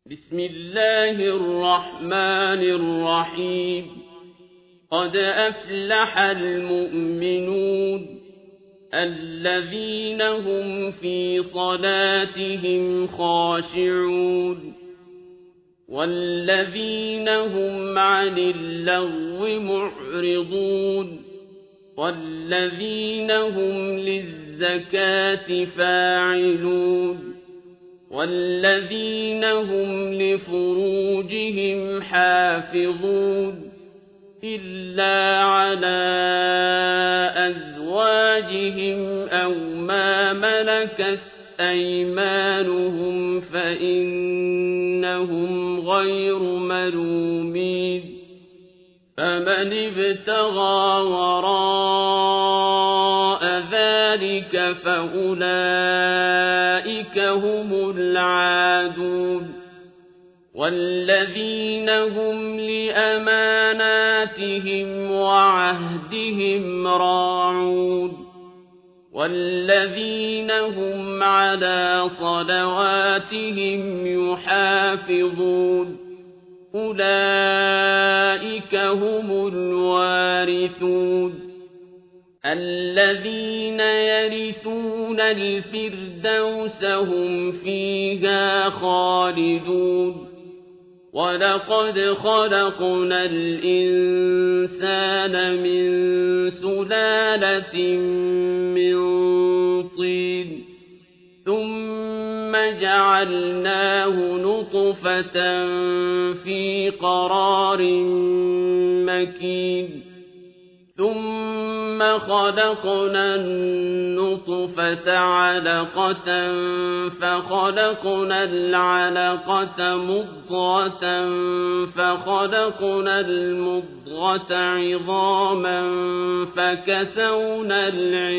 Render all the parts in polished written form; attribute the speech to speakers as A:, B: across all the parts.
A: بسم الله الرحمن الرحيم قد أفلح المؤمنون الذين هم في صلاتهم خاشعون والذين هم عن اللغو معرضون والذين هم للزكاة فاعلون والذين هم لفروجهم حافظون إلا على أزواجهم أو ما ملكت أيمانهم فإنهم غير ملومين فمن ابتغى وراء ذلك فأولئك هم العادون والذين هم لأماناتهم وعهدهم راعون والذين هم على صلواتهم يحافظون أولئك هم الوارثون الذين يرثون الفردوس هم فيها خالدون ولقد خلقنا الإنسان من سلالة من طين ثم جعلناه نطفة في قرار مكين ثم خلقنا النطفة علقة فخلقنا العلقة مضغة فخلقنا المضغة عظاما فكسونا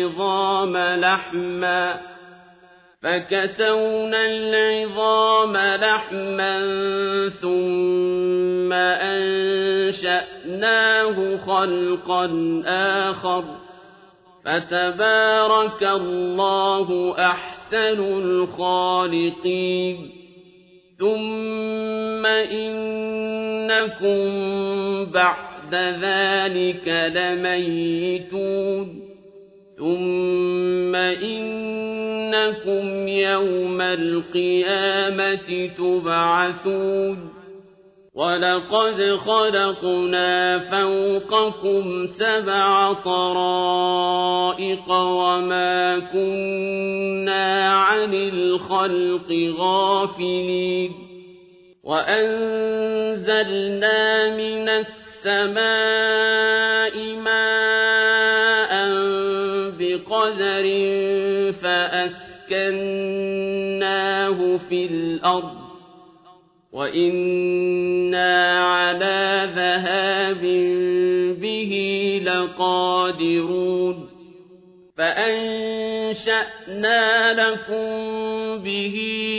A: العظام لحما ثم أنشأناه خلقا آخر فتبارك الله أحسن الخالقين ثم إنكم بعد ذلك لميتون ثم إنكم يوم القيامة تبعثون ولقد خلقنا فوقكم 7 طرائق وما كنا عن الخلق غافلين وأنزلنا من السماء ماء بقدر فأسكناه في الأرض وإنا على ذهاب به لقادرون فأنشأنا لكم به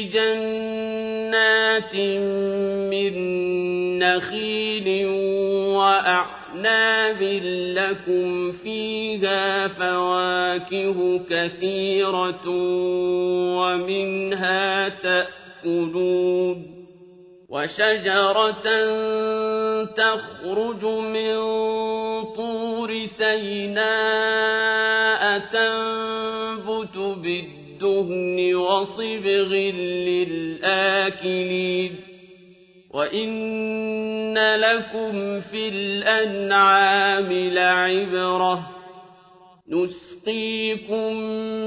A: جنات من نخيل وأعناب لكم فيها فواكه كثيرة ومنها تأكلون وشجرة تخرج من طور سيناء تنبت بالدهن وصبغ للآكلين وإن لكم في الأنعام لعبرة نسقيكم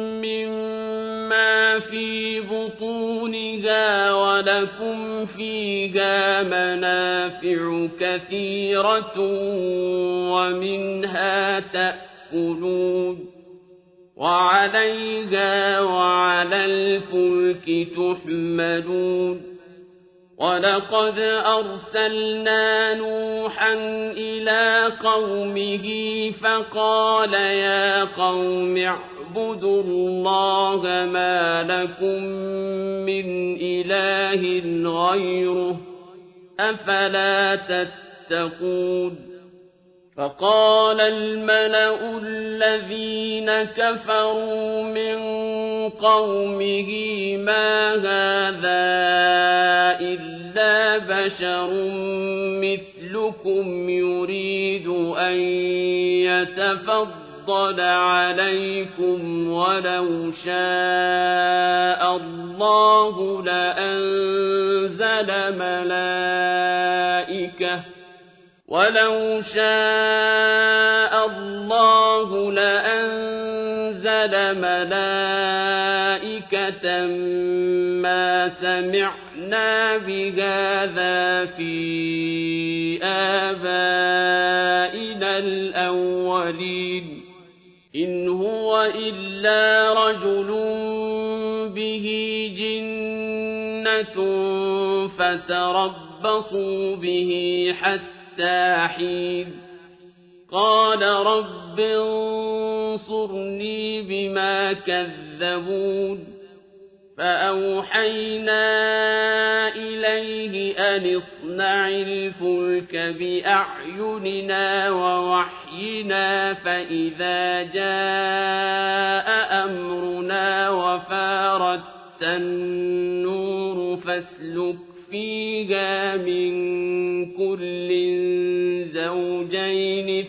A: مما في بطونها ولكم فيها منافع كثيرة ومنها تأكلون وعليها وعلى الفلك تحملون ولقد أرسلنا نوحا إلى قومه فقال يا قوم اعبدوا الله ما لكم من إله غيره أفلا تتقون فقال الملأ الذين كفروا من قومه ما هذا إلا بشر مثلكم يريد أن يتفضل عليكم ولو شاء الله لأنزل ملائكة ما سمعنا بهذا في آبائنا الأولين إن هو إلا رجل به جنة فتربصوا به حتى حين قال رب انصرني بما كذبون فأوحينا إليه أن اصنع الفلك بأعيننا ووحينا فإذا جاء أمرنا وفارت النور فاسلك فيها من كل زوجين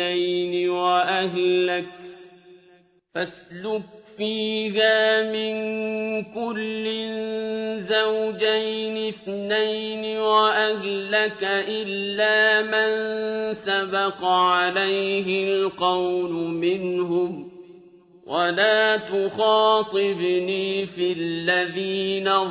A: اثنين وأهلك إلا من سبق عليه القول منهم ولا تخاطبني في الذين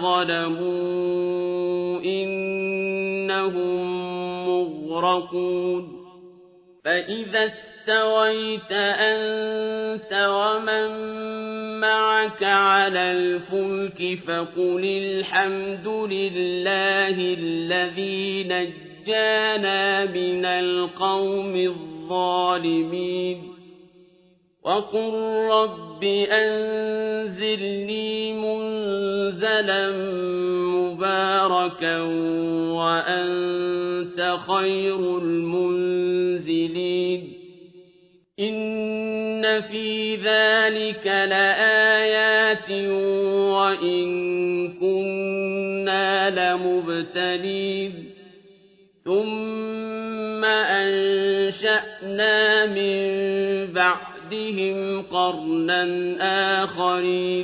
A: ظلموا إنهم مغرقون فإذا استويت أنت ومن معك على الفلك فقل الحمد لله الذي نجانا من القوم الظالمين وقل رب أنزلني منزلا مباركا وأنت خير المنزلين إن في ذلك لآيات وإن كنا لمبتلين ثم أنشأنا من بعدهم قرنا آخرين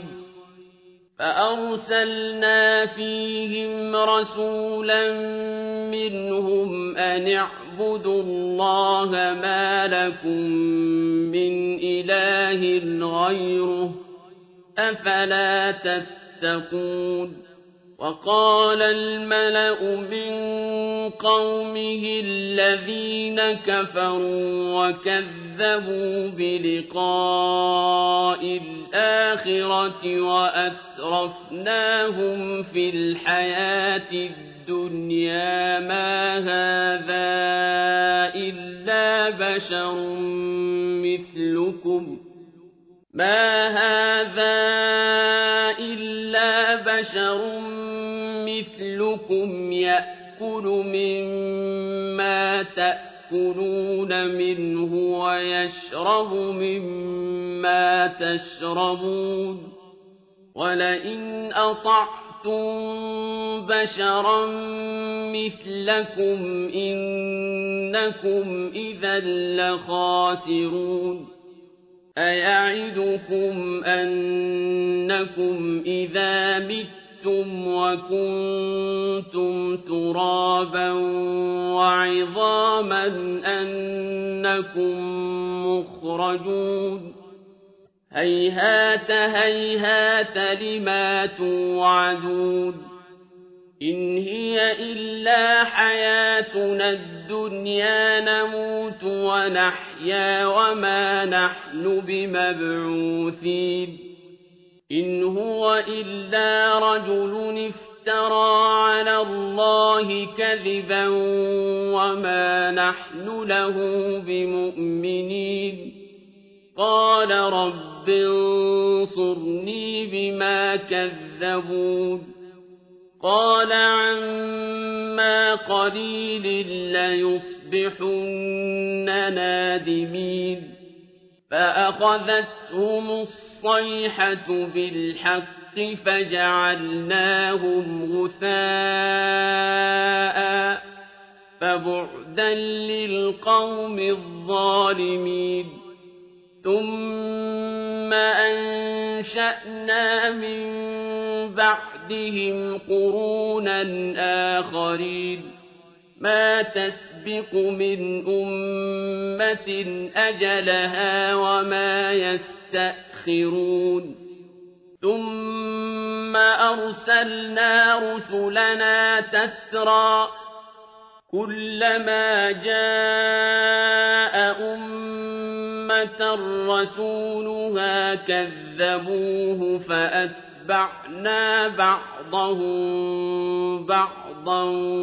A: فأرسلنا فيهم رسولا منهم أن اعبدوا الله ما لكم من إله غيره أفلا تتقون وقال الملأ من قومه الذين كفروا وكذبوا بلقاء الآخرة وأترفناهم في الحياة الدنيا ما هذا إلا بشر مثلكم يأكل مما تأكلون منه ويشرب مما تشربون ولئن أطعتم بشرا مثلكم إنكم إذا لخاسرون أيعدكم أنكم إذا متم وكنتم ترابا وعظاما أنكم مخرجون هيهات هيهات لما توعدون إن هي إلا حياتنا الدنيا نموت ونحيا وما نحن بمبعوثين إن هو إلا رجل افترى على الله كذبا وما نحن له بمؤمنين قال رب انصرني بما كذبون قال عما قليل ليصبحن نادمين فأخذتهم الصيحة بالحق فجعلناهم غثاء فبعدا للقوم الظالمين ثم أنشأنا من بعدهم قرونا آخرين ما تسبق من أمة أجلها وما يستأخرون ثم أرسلنا رسلنا تترى كلما جاء أمة رسولها كذبوه فأتبعنا بعضهم بعضا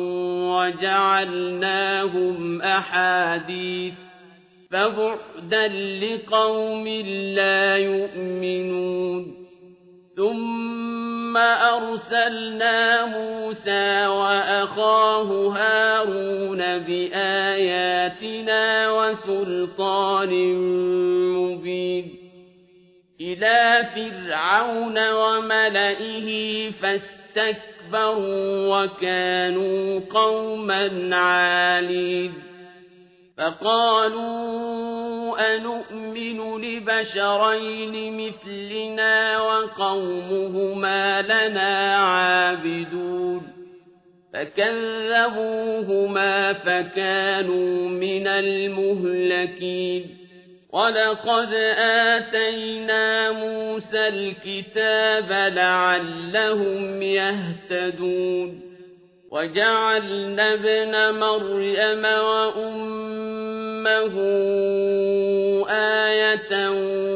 A: وجعلناهم أحاديث فبعدا لقوم لا يؤمنون ثم أرسلنا موسى وأخاه هارون بآياتنا وسلطان مبين إلى فرعون وملئه فاستكبروا وكانوا قوما عالين فقالوا أنؤمن لبشرين مثلنا وقومهما لنا عابدون فكذبوهما فكانوا من المهلكين ولقد آتينا موسى الكتاب لعلهم يهتدون وجعلنا ابن مريم وأمه آية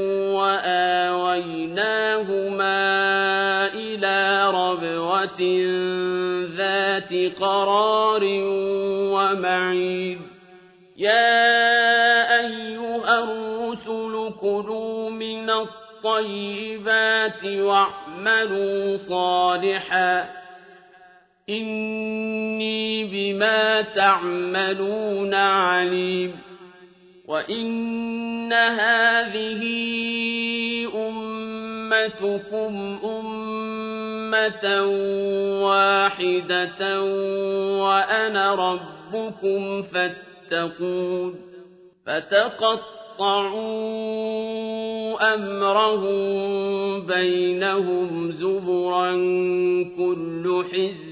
A: وآويناهما إلى ربوة ذات قرار ومعين يا أيها الرسل كلوا من الطيبات واعملوا صالحا إني بما تعملون عليم وإن هذه أمتكم أمة واحدة وأنا ربكم فاتقون فتقطعوا أمرهم بينهم زبرا كل حزب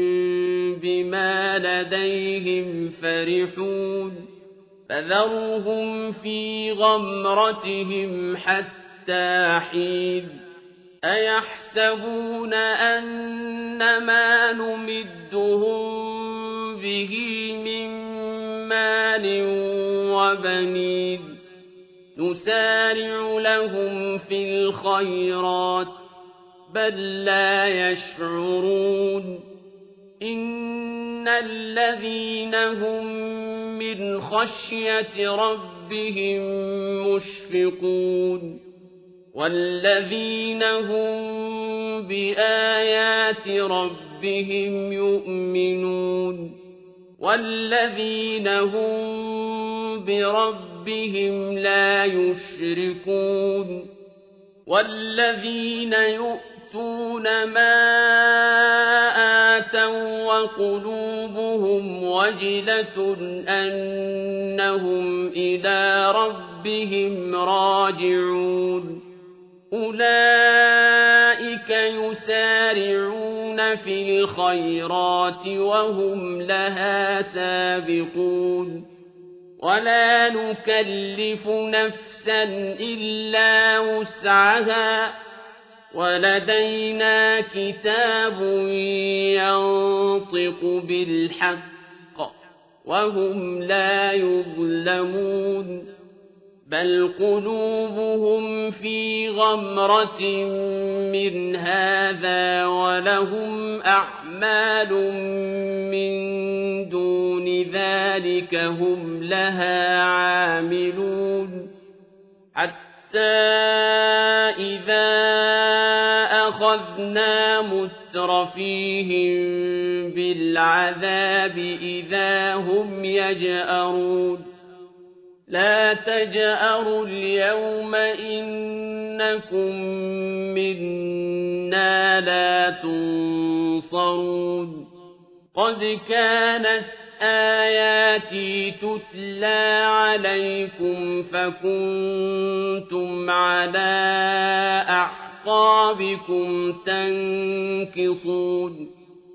A: بما لديهم فرحون فذرهم في غمرتهم حتى حين أيحسبون أن ما نمدهم به من مال وبنين نسارع لهم في الخيرات بل لا يشعرون إن الذين هم من خشية ربهم مشفقون والذين هم بآيات ربهم يؤمنون والذين هم بربهم لا يشركون والذين يؤتون ما آتوا وقلوبهم وجلة أنهم إلى ربهم راجعون أولئك يسارعون في الخيرات وهم لها سابقون ولا نكلف نفسا إلا وسعها ولدينا كتاب ينطق بالحق وهم لا يظلمون بل قلوبهم في غمرة من هذا ولهم أعمال من دون ذلك هم لها عاملون حتى إذا أخذنا مترفيهم بالعذاب إذا هم يجأرون لا تجأروا اليوم إنكم منا لا تنصرون قد كانت آياتي تتلى عليكم فكنتم على أعقابكم تنكصون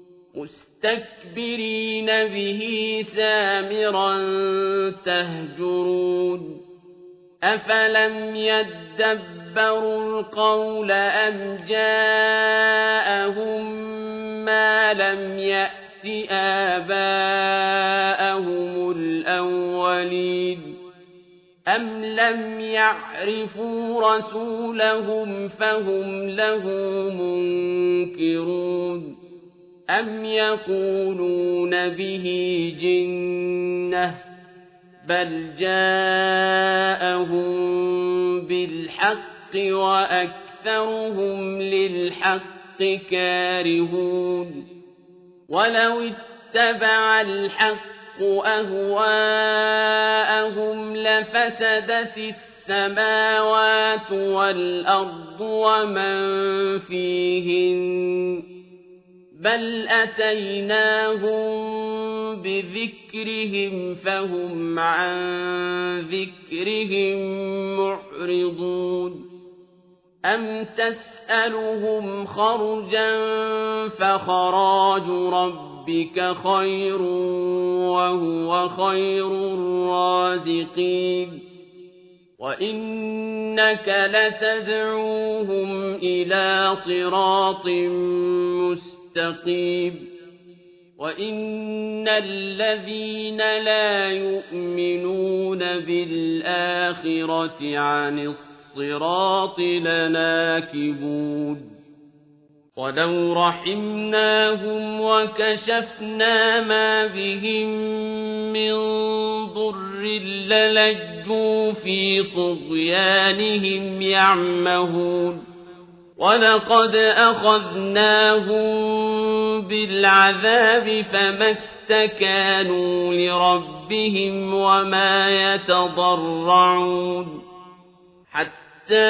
A: مستكبرين به سامرا تهجرون أفلم يدبروا القول أم جاءهم ما لم يأت آباءهم الأولين أم لم يعرفوا رسولهم فهم له منكرون أم يقولون به جنة بل جاءهم بالحق وأكثرهم للحق كارهون ولو اتبع الحق أهواءهم لفسدت السماوات والأرض ومن فيهن بل أتيناهم بذكرهم فهم عن ذكرهم معرضون أم تسألهم خرجا فخراج ربك خير وهو خير الرازقين وإنك لتدعوهم إلى صراط مستقيم وإن الذين لا يؤمنون بالآخرة عن الصراط لناكبون ولو رحمناهم وكشفنا ما بهم من ضر للجوا في طغيانهم يعمهون ولقد أخذناهم بالعذاب فما استكانوا لربهم وما يتضرعون حتى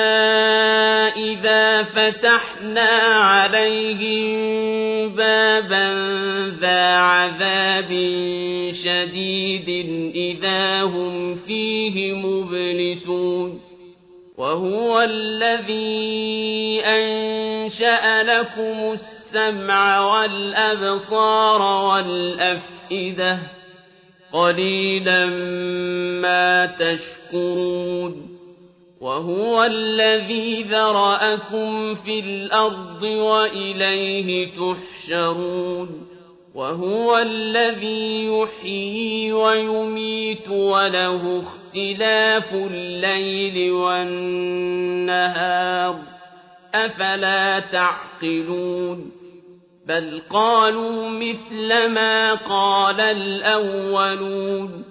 A: إذا فتحنا عليهم بابا ذا عذاب شديد إذا هم فيه مبلسون وهو الذي أنشأ لكم السمع والأبصار والأفئدة قليلا ما تشكرون وهو الذي ذرأكم في الأرض وإليه تحشرون وهو الذي يحيي ويميت وله اختلاف الليل والنهار أفلا تعقلون بل قالوا مثل ما قال الأولون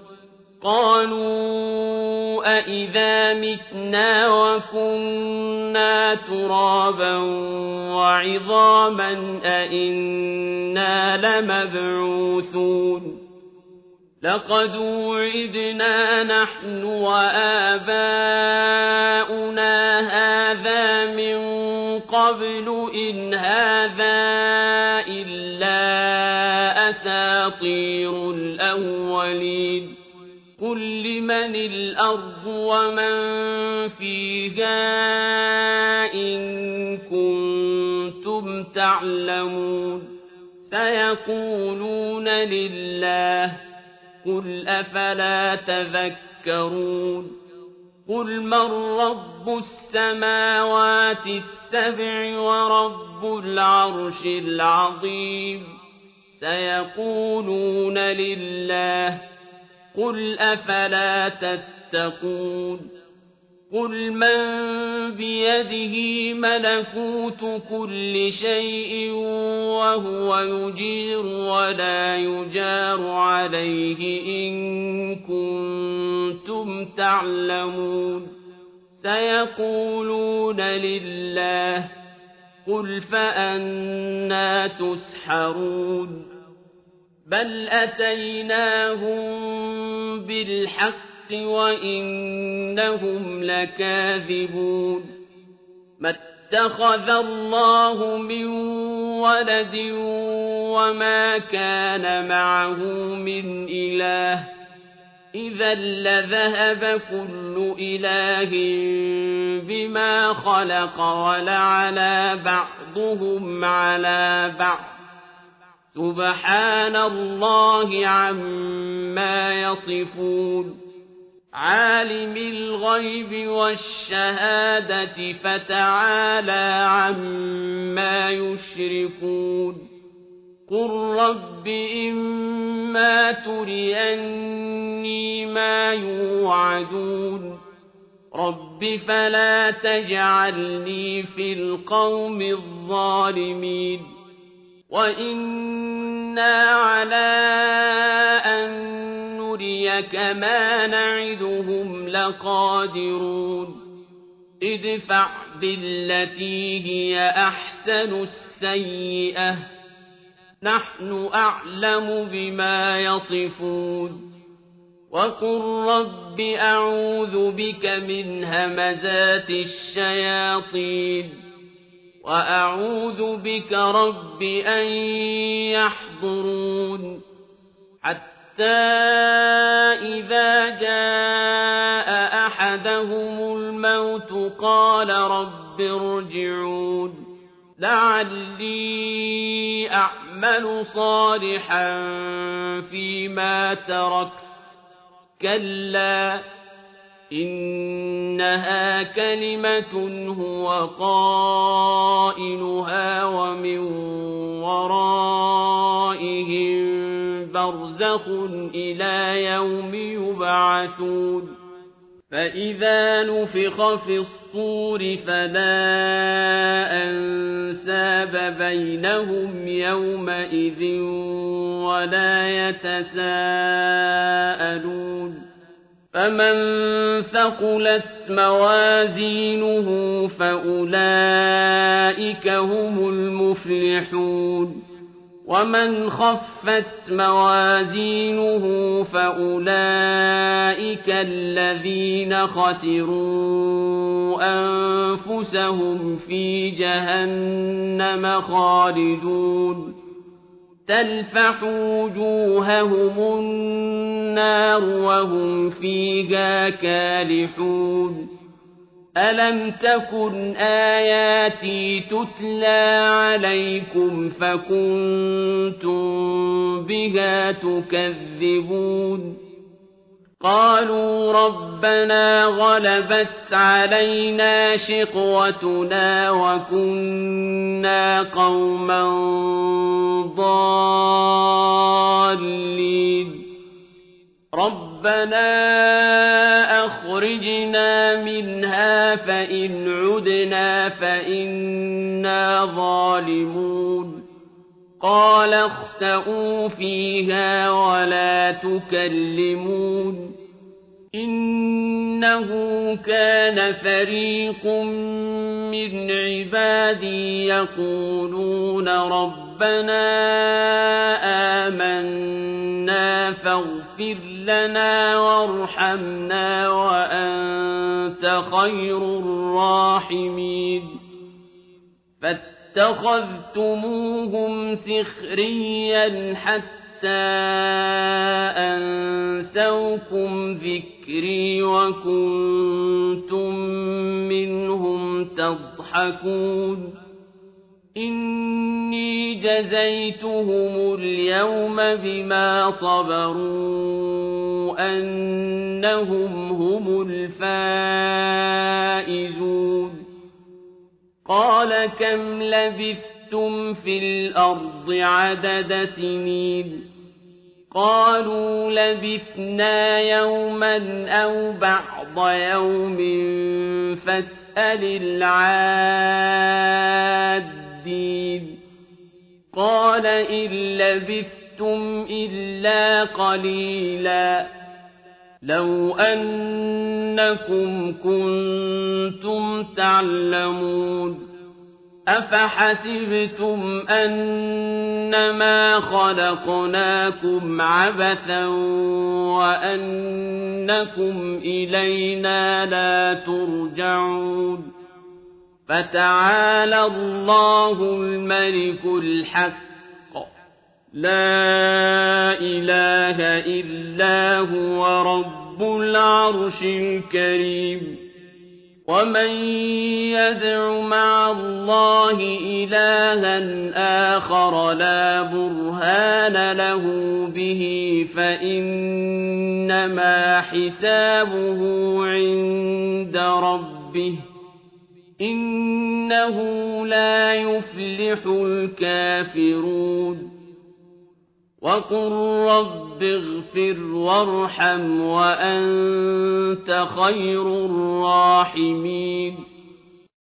A: قالوا أئذا متنا وكنا ترابا وعظاما أئنا لمبعوثون لقد وعدنا نحن وآباؤنا هذا من قبل إن هذا إلا أساطير الأولين قل لمن الأرض ومن فيها إن كنتم تعلمون سيقولون لله قل أفلا تذكرون قل من رب السماوات السبع ورب العرش العظيم سيقولون لله قل أفلا تتقون قل من بيده ملكوت كل شيء وهو يجير ولا يجار عليه إن كنتم تعلمون سيقولون لله قل فأنى تسحرون بل أتيناهم بالحق وإنهم لكاذبون ما اتخذ الله من ولد وما كان معه من إله إذا لذهب كل إله بما خلق ولعلى بعضهم على بعض سبحان الله عما يصفون عالم الغيب والشهادة فتعالى عما يشركون قل رب إما تريني ما يوعدون رب فلا تجعلني في القوم الظالمين وإنا على أن نريك ما نعدهم لقادرون ادفع بالتي هي أحسن السيئة نحن أعلم بما يصفون وقل رب أعوذ بك من همزات الشياطين وأعوذ بك رب أن يحضرون حتى إذا جاء أحدهم الموت قال رب ارجعون لعلي أعمل صالحا فيما تركت كلا إنها كلمة هو قائلها ومن ورائهم برزخ إلى يوم يبعثون فإذا نفخ في الصور فلا أنساب بينهم يومئذ ولا يتساءلون فمن ثقلت موازينه فأولئك هم المفلحون ومن خفت موازينه فأولئك الذين خسروا أنفسهم في جهنم خالدون تلفح وجوههم النار وهم فيها كالحون ألم تكن آياتي تتلى عليكم فكنتم بها تكذبون قالوا ربنا غلبت علينا شقوتنا وكنا قوما ضالين ربنا أخرجنا منها فإن عدنا فإنا ظالمون قال اخسئوا فيها ولا تكلمون إنه كان فريق من عبادي يقولون ربنا آمنا فاغفر لنا وارحمنا وأنت خير الراحمين فاتخذتموهم سخريا حتى أنسوكم ذكري وكنتم منهم تضحكون إني جزيتهم اليوم بما صبروا أنهم هم الفائزون قال كم لبثتم في الأرض عدد سنين قالوا لبثنا يوما أو بعض يوم فاسأل العادين قال إن لبثتم إلا قليلا لو أنكم كنتم تعلمون أفحسبتم أنما خلقناكم عبثا وأنكم إلينا لا ترجعون فتعالى الله الملك الحق لا إله إلا هو رب العرش الكريم ومن يدع مع الله إلها آخر لا برهان له به فإنما حسابه عند ربه إنه لا يفلح الكافرون وقل رب اغفر وارحم وأنت خير الراحمين